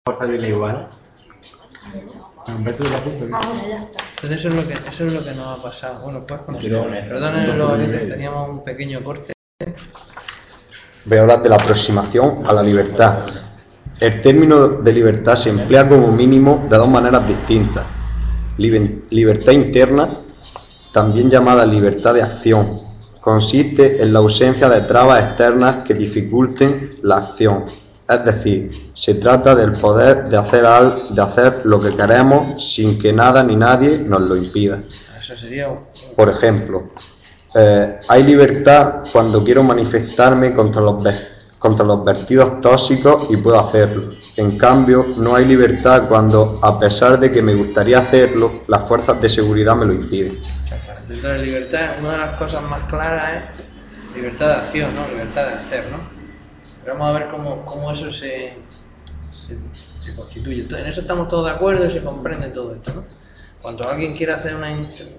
fuerza viene igual. Humberto de la punta. Bueno, ya está. Entonces eso es lo que nos ha pasado. Bueno, pues perdonen los oyentes, teníamos un pequeño corte. Voy a hablar de la aproximación a la libertad. El término de libertad se emplea como mínimo de dos maneras distintas. Libertad interna, también llamada libertad de acción, consiste en la ausencia de trabas externas que dificulten la acción. Es decir, se trata del poder de hacer lo que queremos sin que nada ni nadie nos lo impida. Eso sería... Por ejemplo, hay libertad cuando quiero manifestarme contra los vertidos tóxicos y puedo hacerlo. En cambio, no hay libertad cuando, a pesar de que me gustaría hacerlo, las fuerzas de seguridad me lo impiden. Exactamente. Entonces, libertad, una de las cosas más claras es libertad de acción, ¿no? Libertad de hacer, ¿no? Pero vamos a ver cómo eso se constituye. Entonces, en eso estamos todos de acuerdo y se comprende todo esto, ¿no? Cuando alguien quiere hacer una...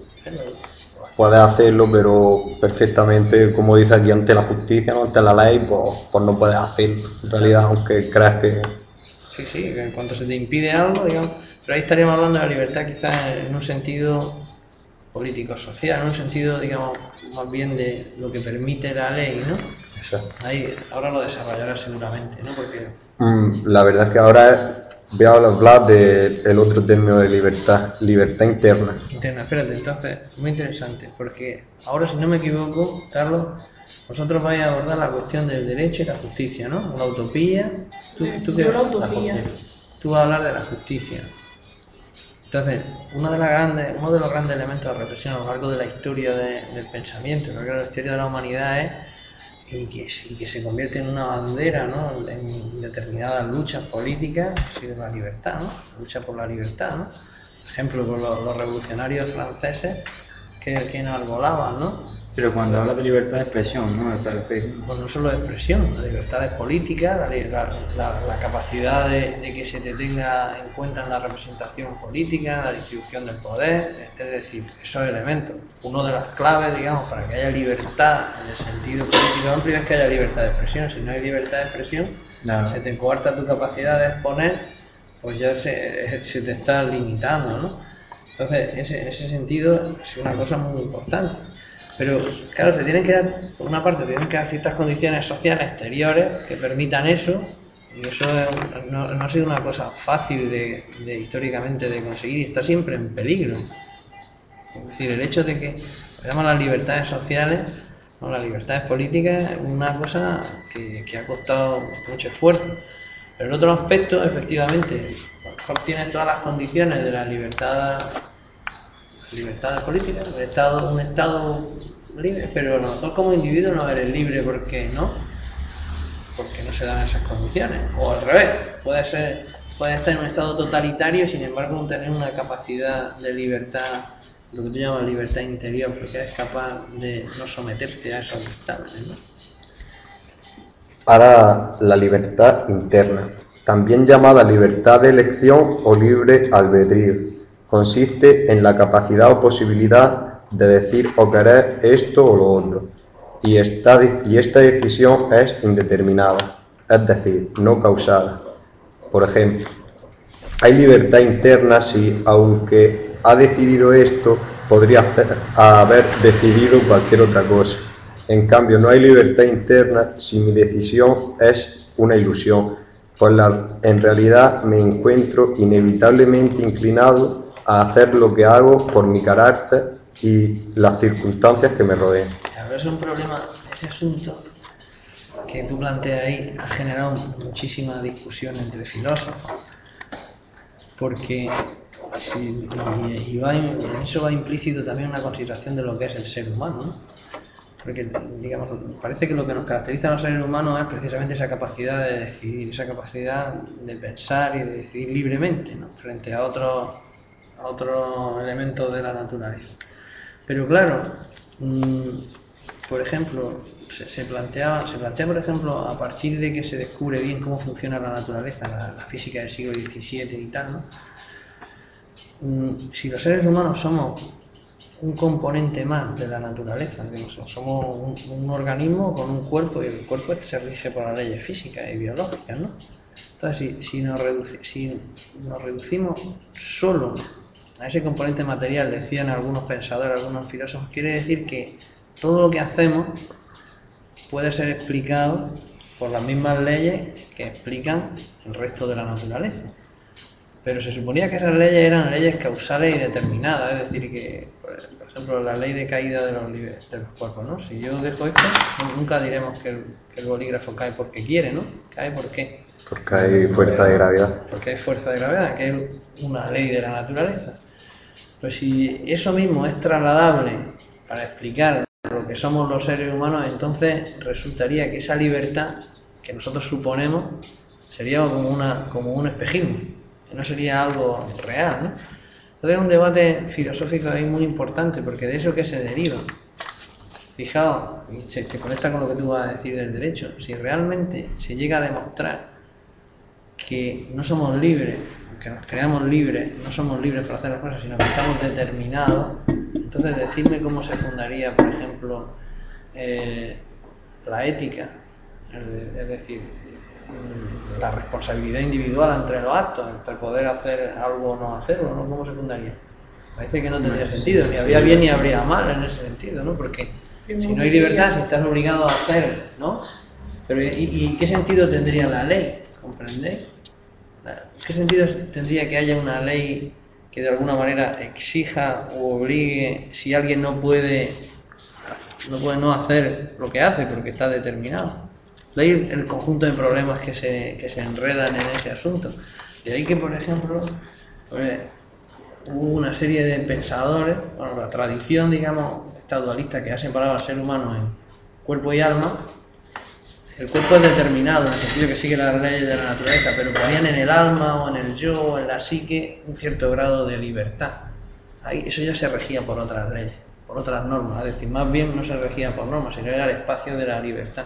Puedes hacerlo, pero perfectamente, como dice aquí, ante la justicia, ¿no? Ante la ley, pues no puedes hacerlo. En realidad, aunque creas que... Sí, que en cuanto se te impide algo, digamos... Pero ahí estaríamos hablando de la libertad quizás en un sentido político-social, en un sentido, digamos, más bien de lo que permite la ley, ¿no? Exacto. Ahí, ahora lo desarrollará seguramente, ¿no? Porque... La verdad es que ahora voy a hablar del otro término de libertad interna. Interna, espérate, entonces, muy interesante, porque ahora, si no me equivoco, Carlos, vosotros vais a abordar la cuestión del derecho y la justicia, ¿no? La utopía. Yo la utopía. Tú vas a hablar de la justicia. Entonces, uno de los grandes elementos de represión a lo largo de la historia del pensamiento, a lo largo de la historia de la humanidad es y que se convierte en una bandera, ¿no? En determinadas luchas políticas, ha sido la libertad, ¿no? La lucha por la libertad, ¿no? Por ejemplo, con los revolucionarios franceses que enarbolaban, ¿no? Pero cuando habla de libertad de expresión, ¿no? Pues no solo de expresión, la libertad es política, la capacidad de que se te tenga en cuenta en la representación política, la distribución del poder, es decir, esos elementos. Uno de las claves, digamos, para que haya libertad en el sentido político amplio es que haya libertad de expresión. Si no hay libertad de expresión, se te coarta tu capacidad de exponer, pues ya se te está limitando, ¿no? Entonces, en ese sentido, es una cosa muy importante. Pero, claro, se tienen que dar, por una parte, tienen que dar ciertas condiciones sociales exteriores que permitan eso, y eso no ha sido una cosa fácil históricamente de conseguir y está siempre en peligro. Es decir, el hecho de que llaman las libertades sociales, no, las libertades políticas, es una cosa que ha costado mucho esfuerzo. Pero en otro aspecto, efectivamente, a lo mejor tienes todas las condiciones de la libertad política, un estado libre, pero a lo mejor como individuo no eres libre porque no se dan esas condiciones, o al revés, puedes estar en un estado totalitario y sin embargo tener una capacidad de libertad, lo que tú llamas libertad interior, porque eres capaz de no someterte a esos dictámenes, ¿no? Ahora, la libertad interna, también llamada libertad de elección o libre albedrío, consiste en la capacidad o posibilidad de decir o querer esto o lo otro, y esta decisión es indeterminada, es decir, no causada. Por ejemplo, hay libertad interna si, aunque ha decidido esto, podría haber decidido cualquier otra cosa. En cambio, no hay libertad interna si mi decisión es una ilusión, pues en realidad me encuentro inevitablemente inclinado a hacer lo que hago por mi carácter y las circunstancias que me rodean. A ver, es un problema, ese asunto que tú planteas ahí ha generado muchísima discusión entre filósofos, porque en eso va implícito también una consideración de lo que es el ser humano, ¿no? Porque, digamos, parece que lo que nos caracteriza a los seres humanos es precisamente esa capacidad de decidir, esa capacidad de pensar y de decidir libremente, ¿no? Frente a otros elementos de la naturaleza. Pero claro, por ejemplo, se plantea, por ejemplo, a partir de que se descubre bien cómo funciona la naturaleza, la física del siglo XVII y tal, ¿no? Si los seres humanos somos un componente más de la naturaleza, digamos, somos un organismo con un cuerpo y el cuerpo se rige por las leyes físicas y biológicas, ¿no? Entonces, si nos reducimos solo a ese componente material, decían algunos pensadores, algunos filósofos, quiere decir que todo lo que hacemos puede ser explicado por las mismas leyes que explican el resto de la naturaleza. Pero se suponía que esas leyes eran leyes causales y determinadas, es decir, que, por ejemplo, la ley de caída de los cuerpos, ¿no? Si yo dejo esto, nunca diremos que el bolígrafo cae porque quiere, ¿no? ¿Cae por qué? Porque hay fuerza de gravedad. Porque hay fuerza de gravedad, que es una ley de la naturaleza. Pues si eso mismo es trasladable para explicar lo que somos los seres humanos, entonces resultaría que esa libertad que nosotros suponemos sería como un espejismo, que no sería algo real, ¿no? Entonces es un debate filosófico ahí muy importante, porque de eso que se deriva. Fijaos, se conecta con lo que tú vas a decir del derecho. Si realmente se llega a demostrar que no somos libres, que nos creamos libres, no somos libres para hacer las cosas, sino que estamos determinados, entonces decidme cómo se fundaría, por ejemplo, la ética, es decir, la responsabilidad individual entre los actos, entre poder hacer algo o no hacerlo, ¿no? ¿Cómo se fundaría? Parece que no tendría sentido, ni habría bien ni habría mal en ese sentido, ¿no? Porque si no hay libertad, si estás obligado a hacer, ¿no? Pero ¿y qué sentido tendría la ley? ¿Comprendéis? ¿Qué sentido tendría que haya una ley que de alguna manera exija o obligue si alguien no puede no hacer lo que hace porque está determinado? Leí el conjunto de problemas que se enredan en ese asunto. De ahí que, por ejemplo, hubo una serie de pensadores, bueno, la tradición, digamos, esta dualista que ha separado al ser humano en cuerpo y alma. El cuerpo es determinado, en el sentido que sigue las leyes de la naturaleza, pero ponían en el alma o en el yo o en la psique un cierto grado de libertad. Ahí, eso ya se regía por otras leyes, por otras normas, es decir, más bien no se regía por normas, sino era el espacio de la libertad.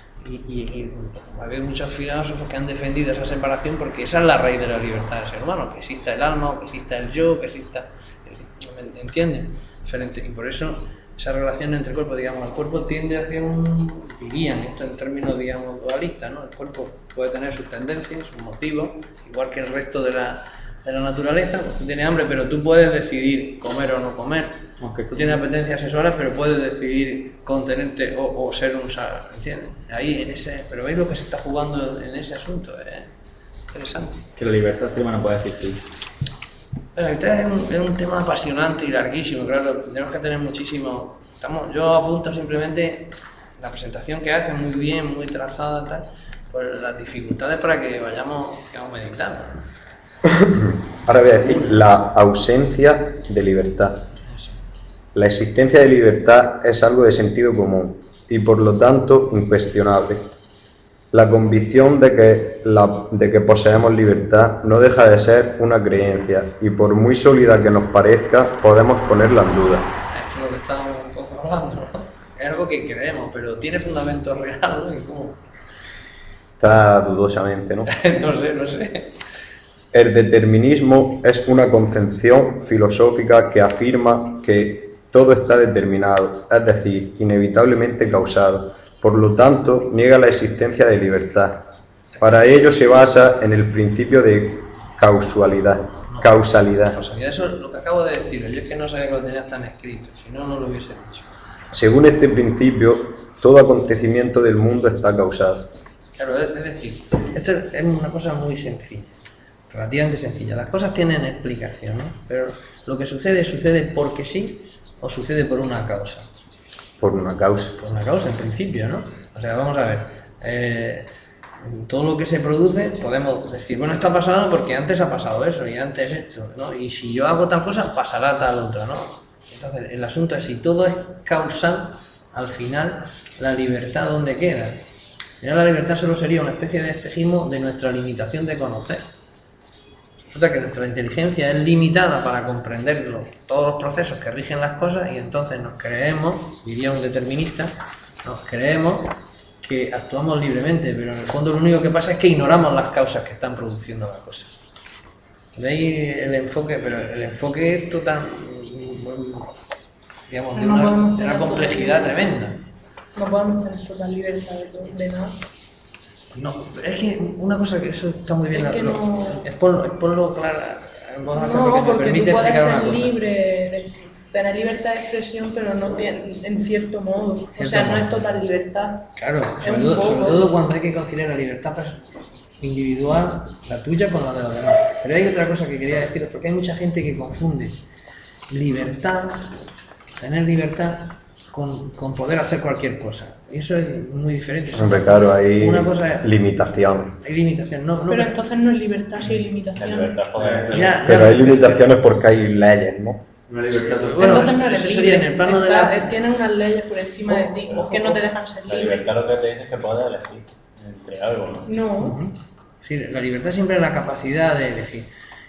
Y había muchos filósofos que han defendido esa separación porque esa es la raíz de la libertad del ser humano, que exista el alma, o que exista el yo, que exista... ¿Me entienden? Diferente. Y por eso esa relación entre el cuerpo, digamos, el cuerpo tiende hacia dirían esto en términos, digamos, dualistas, ¿no? El cuerpo puede tener sus tendencias, sus motivos, igual que el resto de la naturaleza. Pues tú tienes hambre, pero tú puedes decidir comer o no comer. Aunque tú tienes apetencias sexuales, pero puedes decidir contenerte o ser un sábado, ¿entiendes? Ahí pero veis lo que se está jugando en ese asunto, interesante. Que la libertad prima no puede existir. La libertad es un tema apasionante y larguísimo, claro, tenemos que tener muchísimo... yo apunto simplemente la presentación que hace, muy bien, muy trazada, tal, pues las dificultades para que vayamos meditando. Ahora voy a decir la ausencia de libertad. La existencia de libertad es algo de sentido común y por lo tanto incuestionable. La convicción de que poseemos libertad no deja de ser una creencia y por muy sólida que nos parezca podemos ponerla en duda. Eso es lo que estamos un poco hablando, ¿no? Es algo que creemos, pero ¿tiene fundamento real? ¿No? ¿Y cómo? Está dudosamente, ¿no? No sé. El determinismo es una concepción filosófica que afirma que todo está determinado, es decir, inevitablemente causado. Por lo tanto, niega la existencia de libertad. Para ello se basa en el principio de causalidad. Eso es lo que acabo de decir. Yo es que no sabía que lo tenías tan escrito, si no, no lo hubiese dicho. Según este principio, todo acontecimiento del mundo está causado. Claro, es decir, esto es una cosa muy sencilla, relativamente sencilla. Las cosas tienen explicación, ¿no? Pero lo que sucede porque sí o sucede por una causa. Por una causa. Por una causa, en principio, ¿no? O sea, vamos a ver. Todo lo que se produce, podemos decir, bueno, está pasando porque antes ha pasado eso y antes esto, ¿no? Y si yo hago tal cosa, pasará tal otra, ¿no? Entonces, el asunto es, si todo es causal, al final, la libertad, ¿dónde queda? Ya la libertad solo sería una especie de espejismo de nuestra limitación de conocer. Resulta que nuestra inteligencia es limitada para comprender todos los procesos que rigen las cosas y entonces nos creemos, diría un determinista, nos creemos que actuamos libremente, pero en el fondo lo único que pasa es que ignoramos las causas que están produciendo las cosas. De ahí el enfoque, pero el enfoque es total, digamos, de una complejidad tremenda. No podemos tener total libertad de nada. No, es que una cosa que eso está muy bien. Es que no- Ponlo claro en voz alta No, porque te porque permite tú puedes explicar una ser cosa. libre, tener libertad de expresión, pero no en cierto modo. O Cierto sea, no modo. es total libertad. Claro, Es sobre un todo, poco- sobre todo cuando hay que conciliar la libertad individual, la tuya, con la de los demás. Pero hay otra cosa que quería deciros, porque hay mucha gente que confunde libertad, tener libertad, con poder hacer cualquier cosa. Y eso es muy diferente. Hombre, claro, hay Una cosa es, limitación. hay limitación, no, Pero entonces no es libertad, si hay La limitación. libertad joder. Ya, Pero hay limitaciones porque hay leyes, ¿no? Una libertad social. Bueno, Entonces no eres eso libre. sería en el plano de la- Tienen unas leyes por encima de ti que no te dejan ser La libre. libertad lo que te dice es que puedes elegir entre algo, ¿no? No. Ujú. Sí, la libertad siempre es la capacidad de elegir.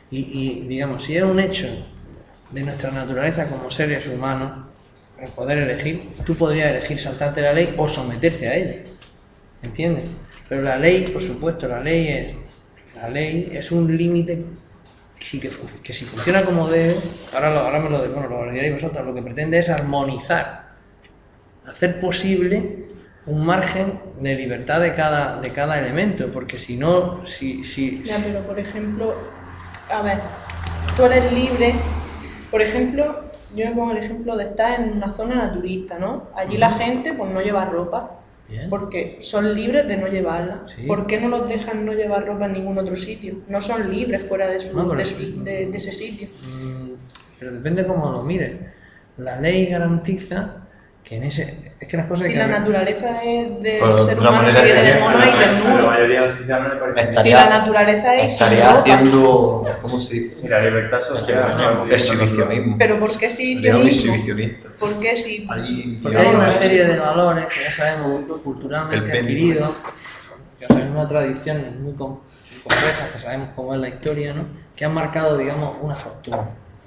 Y digamos, si es un hecho de nuestra naturaleza como seres humanos, el poder elegir, tú podrías elegir saltarte la ley o someterte a ella. ¿Entiendes? Pero la ley, por supuesto, la ley es un límite que si funciona como debe, ahora me lo diréis vosotros, lo que pretende es armonizar, hacer posible un margen de libertad de cada elemento, porque si no, Ya, pero por ejemplo, a ver, tú eres libre, por ejemplo, yo me pongo el ejemplo de estar en una zona naturista, ¿no? Allí la gente pues no lleva ropa, Bien. porque son libres de no llevarla. Sí. ¿Por qué no los dejan no llevar ropa en ningún otro sitio? No son libres fuera de, No, pero- de ese sitio. Pero depende cómo lo mires. La ley garantiza que es que las cosas Si hay la que ver. naturaleza es del Pues, ser de una humano, manera si viene que del mono y A la desnudo. mayoría de los ciudadanos le parece. Si la naturaleza es sin estaría ropa. haciendo, ¿cómo se dice? Y la libertad social. Exhibicionismo. Pero ¿por qué Sería un exhibicionismo? exhibicionista. ¿Por qué si Allí, Porque hay una serie de valores que ya sabemos culturalmente El péndulo. adquiridos, que sabemos una tradición muy compleja, que sabemos cómo es la historia, ¿no? Que han marcado, digamos, una costumbre.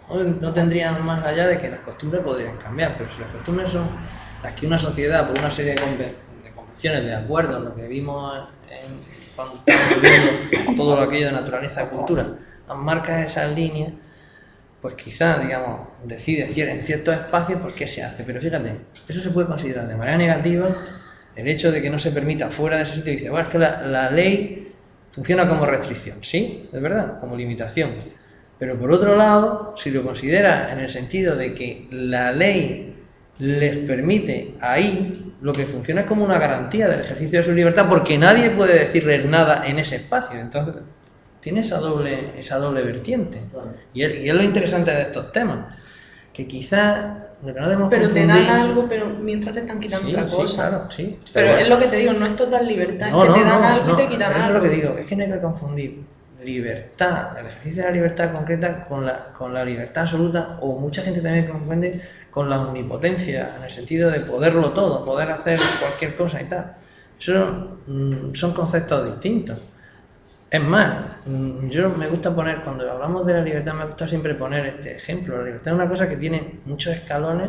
No tendrían más allá de que las costumbres podrían cambiar, pero si las costumbres son las que una sociedad, por una serie de convenciones, de acuerdos, lo que vimos cuando estábamos viendo todo aquello de naturaleza y cultura, marca esas líneas, pues quizás, digamos, decide en ciertos espacios por qué se hace. Pero fíjate, eso se puede considerar de manera negativa el hecho de que no se permita fuera de ese sitio. Y dice, bueno, es que la ley funciona como restricción, sí, es verdad, como limitación. Pero por otro lado, si lo considera en el sentido de que la ley les permite ahí, lo que funciona es como una garantía del ejercicio de su libertad, porque nadie puede decirles nada en ese espacio. Entonces, tiene esa doble vertiente. Y es lo interesante de estos temas, que quizás lo que no debemos pero te confundir... dan algo, pero mientras te están quitando Sí, otra sí, cosa? claro, sí. Pero bueno. es lo que te digo, no es total libertad, No, es que no, te dan no, algo no, y te quitan pero eso algo. es lo que digo, es que no hay que confundir libertad, el ejercicio de la libertad concreta con la libertad absoluta, o mucha gente también confunde con la omnipotencia, en el sentido de poderlo todo, poder hacer cualquier cosa y tal. Eso son conceptos distintos. Es más, yo me gusta poner, cuando hablamos de la libertad, me gusta siempre poner este ejemplo. La libertad es una cosa que tiene muchos escalones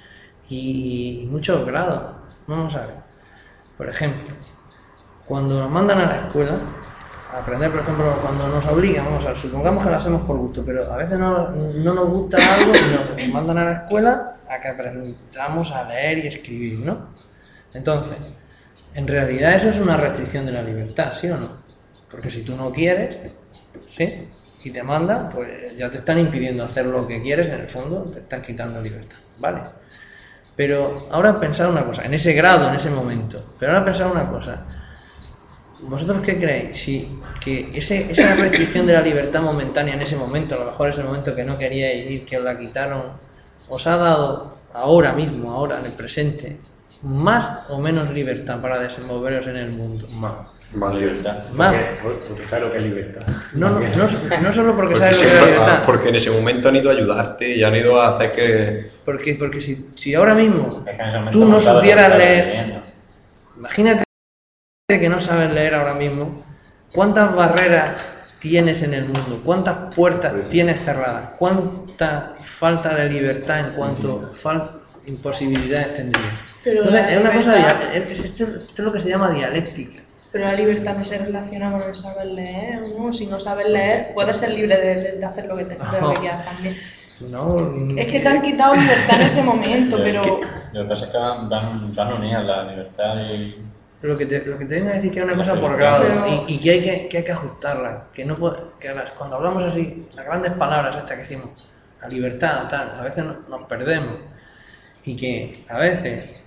y muchos grados. Vamos a ver. Por ejemplo, cuando nos mandan a la escuela a aprender, por ejemplo, cuando nos obligan, vamos a ver, supongamos que lo hacemos por gusto, pero a veces no nos gusta algo y nos mandan a la escuela a que aprendamos a leer y escribir, ¿no? Entonces, en realidad eso es una restricción de la libertad, ¿sí o no? Porque si tú no quieres, ¿sí? Y te mandan, pues ya te están impidiendo hacer lo que quieres, en el fondo te están quitando libertad, ¿vale? Pero ahora pensad una cosa, en ese grado, en ese momento, pero ahora pensad una cosa. ¿Vosotros qué creéis? Si que esa restricción de la libertad momentánea en ese momento, a lo mejor ese momento que no queríais ir, que os la quitaron, os ha dado ahora mismo, ahora en el presente, más o menos libertad para desenvolveros en el mundo? Más libertad. Más. Porque sabe lo que es libertad. No solo porque Porque, sabes lo que es la libertad, porque en ese momento han ido a ayudarte y han ido a hacer que... porque si ahora mismo Es que en ese momento tú no sabes lo que supieras estás leer, viviendo. imagínate que no sabes leer ahora mismo, ¿cuántas barreras tienes en el mundo? ¿Cuántas puertas tienes cerradas? ¿Cuánta falta de libertad en cuanto imposibilidades tendrías? Pero Entonces, la es una cosa, libertad- esto es lo que se llama dialéctica. Pero la libertad no se relaciona con el saber leer, ¿no? Si no sabes leer, puedes ser libre de hacer lo que de lo que quieras también. No, Es que te han quitado libertad en ese momento, pero... Lo que pasa es que van unidas la libertad lo que te vengo a decir que es una cosa por grado Pero- y que hay que ajustarla, que no puede, cuando hablamos así, las grandes palabras estas que decimos, la libertad, tal, a veces nos perdemos y que a veces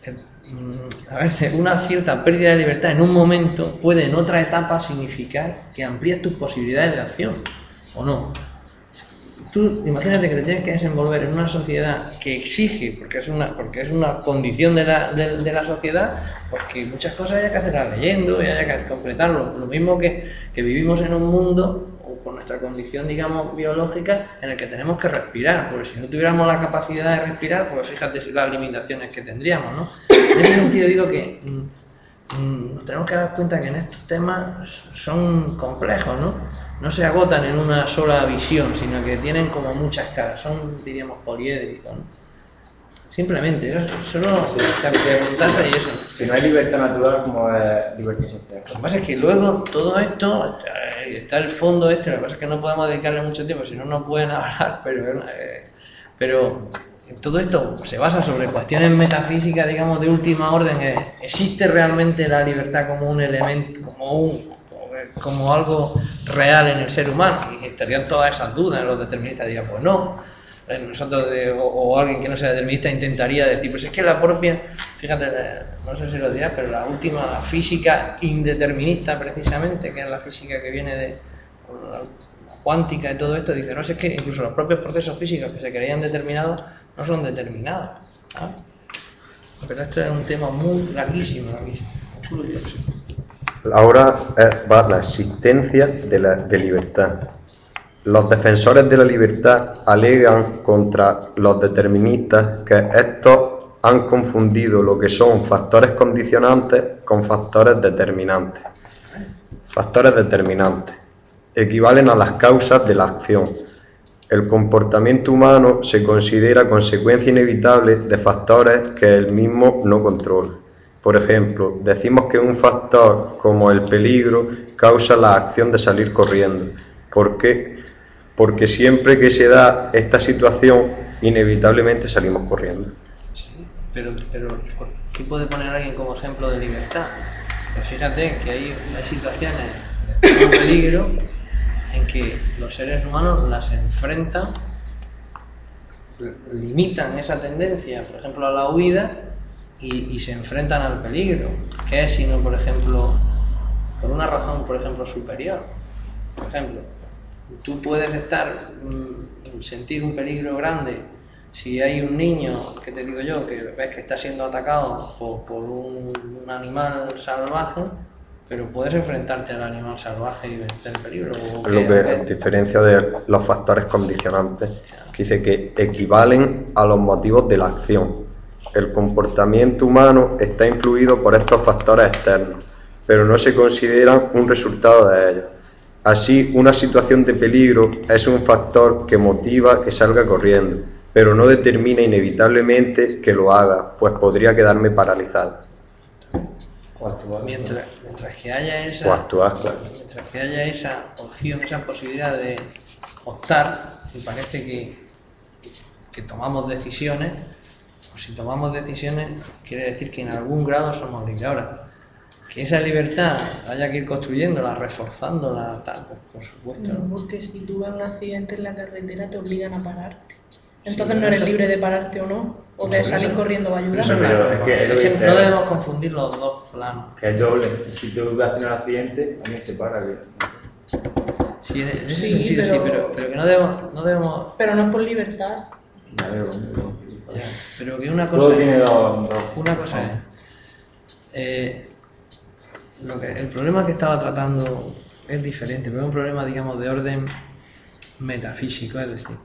una cierta pérdida de libertad en un momento puede en otra etapa significar que amplías tus posibilidades de acción, ¿o no? Tú imagínate que te tienes que desenvolver en una sociedad que exige, porque es una condición de la sociedad, porque muchas cosas hay que hacerlas leyendo y hay que completarlo. Lo mismo que vivimos en un mundo, o con nuestra condición, digamos, biológica, en el que tenemos que respirar, porque si no tuviéramos la capacidad de respirar, pues fíjate las limitaciones que tendríamos, ¿no? En ese sentido digo que nos tenemos que dar cuenta que en estos temas son complejos, ¿no? No se agotan en una sola visión, sino que tienen como muchas caras, son, diríamos, poliédricos, ¿no? Simplemente, solo preguntarse y eso. Si no hay libertad natural, como es libertad social. Lo que pasa es que luego todo esto, está el fondo lo que pasa es que no podemos dedicarle mucho tiempo, si no nos pueden hablar, pero todo esto se basa sobre cuestiones metafísicas, digamos, de última orden. ¿Existe realmente la libertad como un elemento, como algo real en el ser humano? Y estarían todas esas dudas. Los deterministas dirían, pues no. Nosotros o alguien que no sea determinista intentaría decir, pues es que la propia, fíjate, no sé si lo dirás, pero la última física indeterminista precisamente, que es la física que viene de la cuántica y todo esto, dice, no sé, es que incluso los propios procesos físicos que se creían determinados no son determinados, ¿sabes? Pero esto es un tema muy larguísimo. Ahora va la existencia de libertad. Los defensores de la libertad alegan contra los deterministas que estos han confundido lo que son factores condicionantes con factores determinantes. Factores determinantes equivalen a las causas de la acción. El comportamiento humano se considera consecuencia inevitable de factores que él mismo no controla. Por ejemplo, decimos que un factor como el peligro causa la acción de salir corriendo. ¿Por qué? Porque siempre que se da esta situación, inevitablemente salimos corriendo. Sí, pero ¿qué puede poner alguien como ejemplo de libertad? Pues fíjate que hay situaciones de peligro en que los seres humanos las enfrentan, limitan esa tendencia, por ejemplo, a la huida, y se enfrentan al peligro. ¿Qué es sino, por ejemplo, por una razón, por ejemplo, superior? Por ejemplo, tú puedes sentir un peligro grande si hay un niño, que te digo yo, que ves que está siendo atacado por un animal salvaje, pero puedes enfrentarte al animal salvaje y vencer el peligro. Lo que a diferencia de los factores condicionantes, que dice que equivalen a los motivos de la acción. El comportamiento humano está influido por estos factores externos, pero no se consideran un resultado de ellos. Así, una situación de peligro es un factor que motiva que salga corriendo, pero no determina inevitablemente que lo haga, pues podría quedarme paralizado. Mientras que haya O actuar, claro. mientras que haya esa opción, esa posibilidad de optar, si parece que tomamos decisiones, o si tomamos decisiones, quiere decir que en algún grado somos libres. Ahora, que esa libertad haya que ir construyéndola, reforzándola, tal, pues, por supuesto. No, porque si tú ves un accidente en la carretera te obligan a pararte. Entonces no eres libre de pararte o no, o de salir corriendo a ayudar. Eso, pero es que No debemos confundir los dos planos. que es doble. Si tú vas a hacer un accidente, alguien se para. Sí, en ese Sí, sentido sí, pero que no debemos Pero no es por libertad. ya, pero que una Todo cosa tiene es, dos. una cosa es el problema que estaba tratando es diferente, pero es un problema, digamos, de orden metafísico, es decir,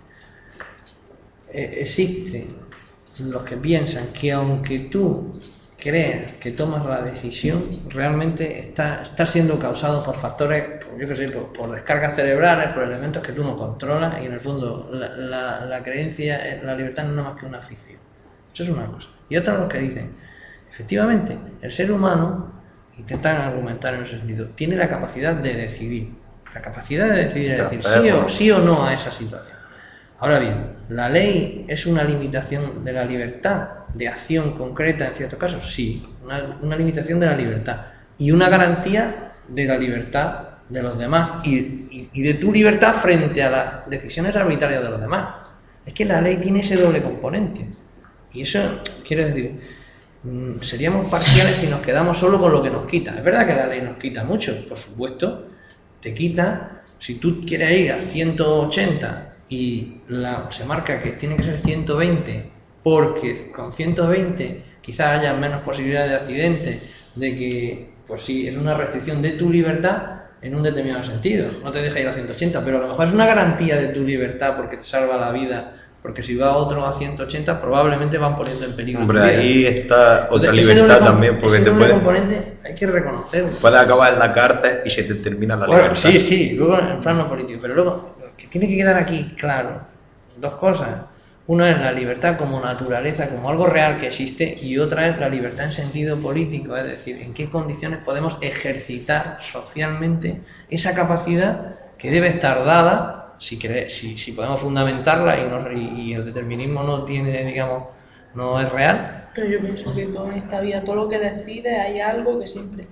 existen los que piensan que aunque tú creas que tomas la decisión, realmente está siendo causado por factores, yo qué sé, por descargas cerebrales, por elementos que tú no controlas, y en el fondo la creencia, la libertad no es nada más que una ficción. Eso es una cosa. Y otros los que dicen, efectivamente, el ser humano, intentan argumentar en ese sentido, tiene la capacidad de decidir. La capacidad de decidir, es decir, sí o no a esa situación. Ahora bien, ¿la ley es una limitación de la libertad? de acción concreta en ciertos casos, sí, una limitación de la libertad y una garantía de la libertad de los demás y de tu libertad frente a las decisiones arbitrarias de los demás. Es que la ley tiene ese doble componente y eso quiere decir, seríamos parciales si nos quedamos solo con lo que nos quita. Es verdad que la ley nos quita mucho, por supuesto, te quita, si tú quieres ir a 180 y se marca que tiene que ser 120 porque con 120 quizás haya menos posibilidades de accidentes, de que, pues sí, es una restricción de tu libertad en un determinado sentido, no te deja ir a 180, pero a lo mejor es una garantía de tu libertad porque te salva la vida, porque si va otro a 180 probablemente van poniendo en peligro tu Hombre, vida. ahí está otra Entonces, ese libertad doble también, porque ese te doble puede, componente hay que reconocerlo. puede acabar en la cárcel y se te termina la Bueno, libertad. sí, luego en plano político, pero luego que tiene que quedar aquí claro dos cosas. Una es la libertad como naturaleza, como algo real que existe, y otra es la libertad en sentido político, es decir, en qué condiciones podemos ejercitar socialmente esa capacidad que debe estar dada, si podemos fundamentarla y el determinismo no tiene, digamos, no es real. Pero yo pienso que todo en esta vida, todo lo que decides, hay algo que siempre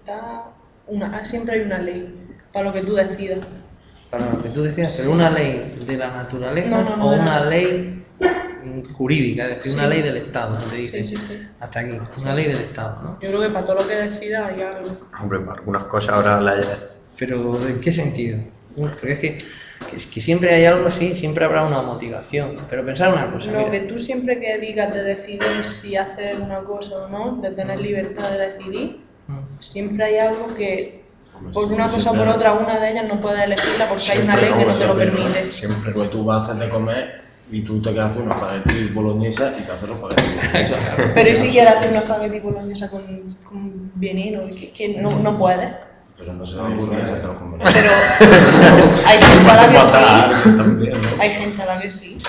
siempre hay una ley para lo que tú decidas. Para lo que tú decías, pero una ley de la naturaleza No, o de una la- ley jurídica, es decir, Sí. una ley del Estado, te dice, Sí. hasta aquí, una ley del Estado, ¿no? Yo creo que para todo lo que decidas hay algo. Hombre, para algunas cosas ahora la Pero ¿en qué sentido? Porque es que siempre hay algo así, siempre habrá una motivación, pero pensar una cosa, Lo mira, que tú siempre que digas de decidir si hacer una cosa o no, de tener libertad de decidir, siempre hay algo que por una cosa o por otra, una de ellas no puedes elegirla porque hay una ley que no te lo permite. Siempre que tú vas a hacer de comer y tú te quedas hacer unos espaguetis boloñesa y te haces los espaguetis boloñesa. Pero ¿y si quieres hacer una espagueti boloñesa con veneno? Que no puedes. Pero no se va a hamburguesa, te lo comes. Pero hay gente a la que sí. Matar también, ¿no? Hay gente a la que sí.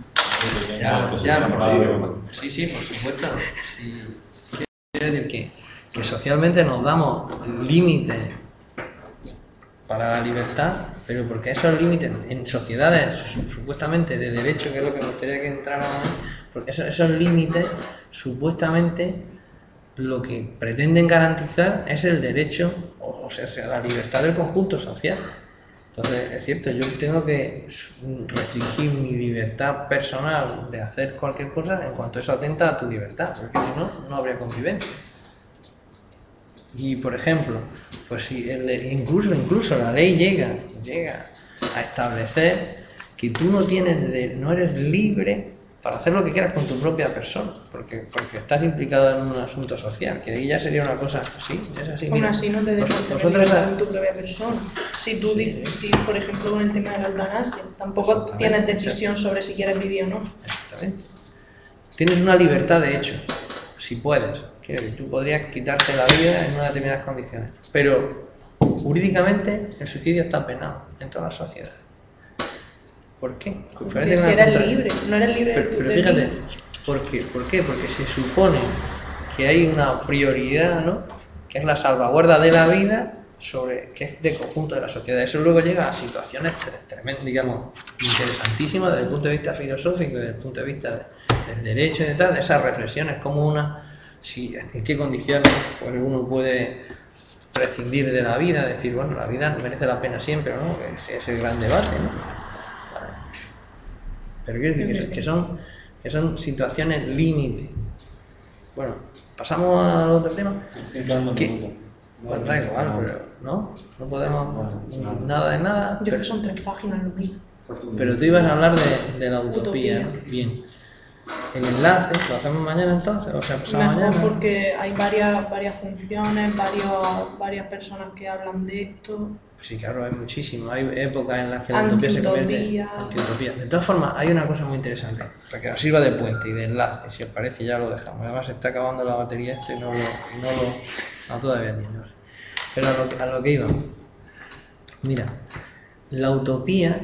sí, por supuesto, sí. Quiero decir que socialmente nos damos límites para la libertad, pero porque esos límites en sociedades supuestamente de derecho, que es lo que me gustaría que entráramos, porque esos límites supuestamente lo que pretenden garantizar es el derecho, o sea, la libertad del conjunto social. Entonces, es cierto, yo tengo que restringir mi libertad personal de hacer cualquier cosa en cuanto eso atenta a tu libertad, porque si no, no habría convivencia. Y, por ejemplo, pues si incluso la ley llega a establecer que tú no eres libre para hacer lo que quieras con tu propia persona, porque estás implicado en un asunto social, que ahí ya sería una cosa, sí, es así. Aún Mira, así no te dejas tener vosotros libertad en tu propia persona. Si tú dices, si por ejemplo con el tema de la eutanasia, tampoco Exactamente, tienes decisión sobre si quieres vivir o no. Exactamente. Tienes una libertad de hecho, si puedes. Quiero decir, tú podrías quitarte la vida en unas determinadas condiciones, pero jurídicamente el suicidio está penado en todas las sociedades. ¿Por qué? Porque si eres libre, no eres libre Pero de fíjate, ti. ¿por qué? Porque se supone que hay una prioridad, ¿no? Que es la salvaguarda de la vida que es de conjunto de la sociedad. Eso luego llega a situaciones tremendas, digamos, interesantísimas desde el punto de vista filosófico, desde el punto de vista del derecho y de tal, de esas reflexiones, como en qué condiciones pues uno puede prescindir de la vida, decir, bueno, la vida merece la pena siempre, ¿no? Que ese es el gran debate, ¿no? Pero quiero decir que son situaciones límite. Bueno, pasamos al otro tema. Pues da igual, pero no podemos nada de nada. Yo creo que son 3 páginas lo mismo. Pero tú ibas a hablar de la utopía. Utopía. Bien. El enlace, ¿lo hacemos mañana entonces? O sea, pasado Mejor mañana. porque hay varias funciones, varias personas que hablan de esto. Sí, claro, hay muchísimo. Hay épocas en las que la utopía se convierte en antiutopía. De todas formas, hay una cosa muy interesante, para que nos sirva de puente y de enlace. Si os parece, ya lo dejamos. Además, se está acabando la batería y no todavía tiene. Pero a lo que iba. Mira, las utopías,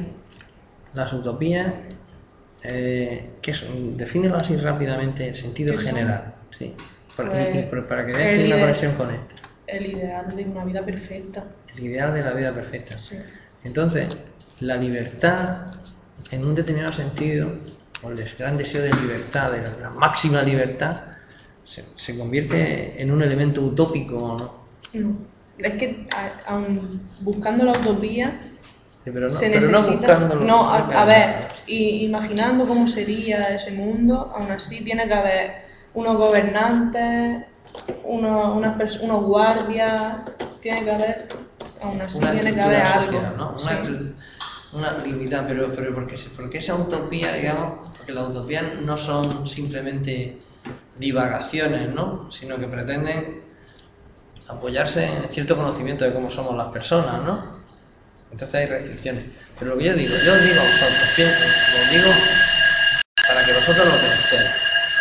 ¿qué son? Defínelo así rápidamente en sentido ¿Qué son? general. Sí. Para que veáis que el hay una ide- conexión con esto. El ideal de una vida perfecta. El ideal de la vida perfecta. Sí. Entonces, la libertad, en un determinado sentido, o el gran deseo de libertad, de la máxima libertad, se convierte en un elemento utópico, ¿no? No. Es que aun buscando la utopía Sí, pero no, se pero no necesita. buscándolo. No, a ver, imaginando cómo sería ese mundo, aún así tiene que haber unos gobernantes, unos guardias, tiene que haber, aún así Una tiene que haber estructura algo. social, ¿no? Sí. Una limitada, pero porque esa utopía, digamos, porque las utopías no son simplemente divagaciones, ¿no? Sino que pretenden apoyarse en cierto conocimiento de cómo somos las personas, ¿no? Entonces hay restricciones. Pero lo que yo digo a vosotros, lo digo para que vosotros lo penséis.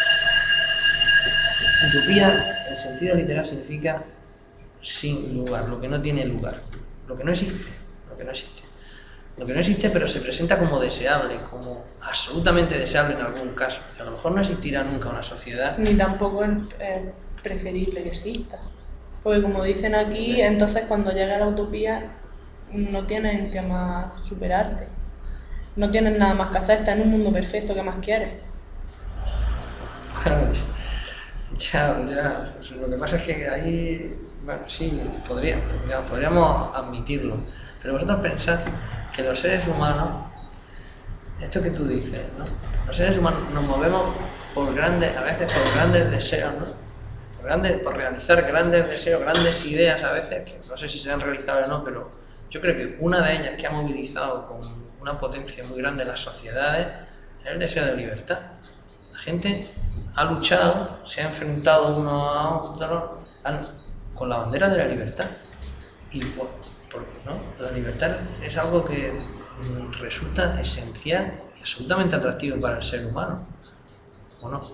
Utopía, en sentido literal, significa sin lugar, lo que no tiene lugar, lo que no existe, lo que no existe pero se presenta como deseable, como absolutamente deseable en algún caso. A lo mejor no existirá nunca una sociedad. Ni tampoco es preferible que exista. Porque como dicen aquí, entonces cuando llegue a la utopía no tienen que más superarte. No tienen nada más que hacer, estás en un mundo perfecto, ¿qué más quieres? Bueno, ya, pues lo que pasa es que ahí, bueno, sí, podríamos admitirlo, pero vosotros pensad que los seres humanos, esto que tú dices, ¿no? Los seres humanos nos movemos a veces por grandes deseos, ¿no? Por realizar grandes deseos, grandes ideas a veces, que no sé si se han realizado o no, pero yo creo que una de ellas que ha movilizado con una potencia muy grande en las sociedades es el deseo de libertad. La gente ha luchado, se ha enfrentado uno a otro con la bandera de la libertad. Y ¿no? La libertad es algo que resulta esencial y absolutamente atractivo para el ser humano. ¿O no?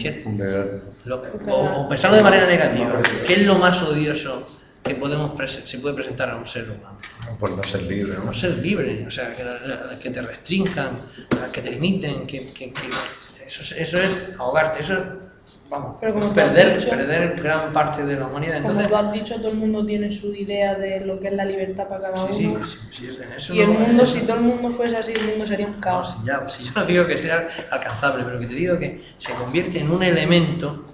O pensarlo de manera negativa, ¿qué es lo más odioso que se puede presentar a un ser humano? Por no ser libre, ¿no? No ser libre, o sea, que te restrinjan, que te limiten, eso es ahogarte, eso es, vamos, Pero como tú has perder dicho, gran parte de la humanidad. Entonces, como tú has dicho, todo el mundo tiene su idea de lo que es la libertad para cada uno. sí, en eso Y el no- mundo, eso- si todo el mundo fuese así, el mundo sería un No, caos. si yo no digo que sea alcanzable, pero que te digo que se convierte en un elemento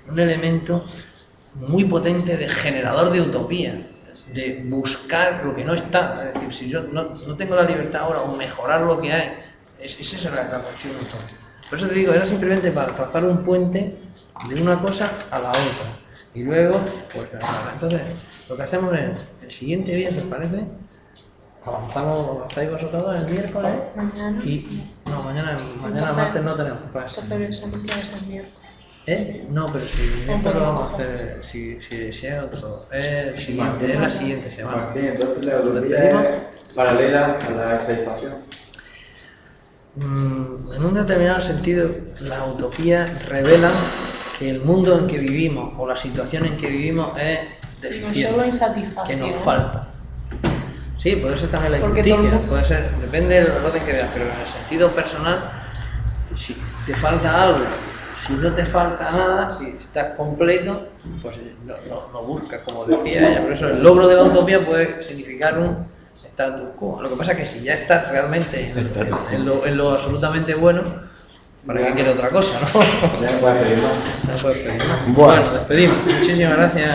muy potente de generador de utopía, de buscar lo que no está. Es decir, si yo no tengo la libertad ahora o mejorar lo que hay, esa es la cuestión utópica. Por eso te digo, era simplemente para trazar un puente de una cosa a la otra. Y luego, pues nada, entonces lo que hacemos es, el siguiente día, ¿os parece? ¿Avanzáis vosotros dos el miércoles? Mañana. No, mañana Entonces- martes no tenemos clase. Entonces eso no tiene ser miércoles. No, pero si el miércoles lo vamos a hacer, si es otro, es la siguiente semana. Martín, entonces la utopía es paralela a la satisfacción. En un determinado sentido, las utopías revelan que el mundo en que vivimos o la situación en que vivimos es No deficiente, solo que insatisfacción. nos falta. Sí, puede ser también la Porque todo el injusticia, mundo- puede ser, depende del orden que veas, pero en el sentido personal, si te falta algo, si no te falta nada, si estás completo, pues no buscas, como decía ella. Por eso el logro de la utopía puede significar un status quo. Lo que pasa es que si ya estás realmente en lo absolutamente bueno, ¿para qué quiere otra cosa, no? Ya no puedes pedir más. No puedes pedir más. Bueno. Bueno, despedimos. Muchísimas gracias.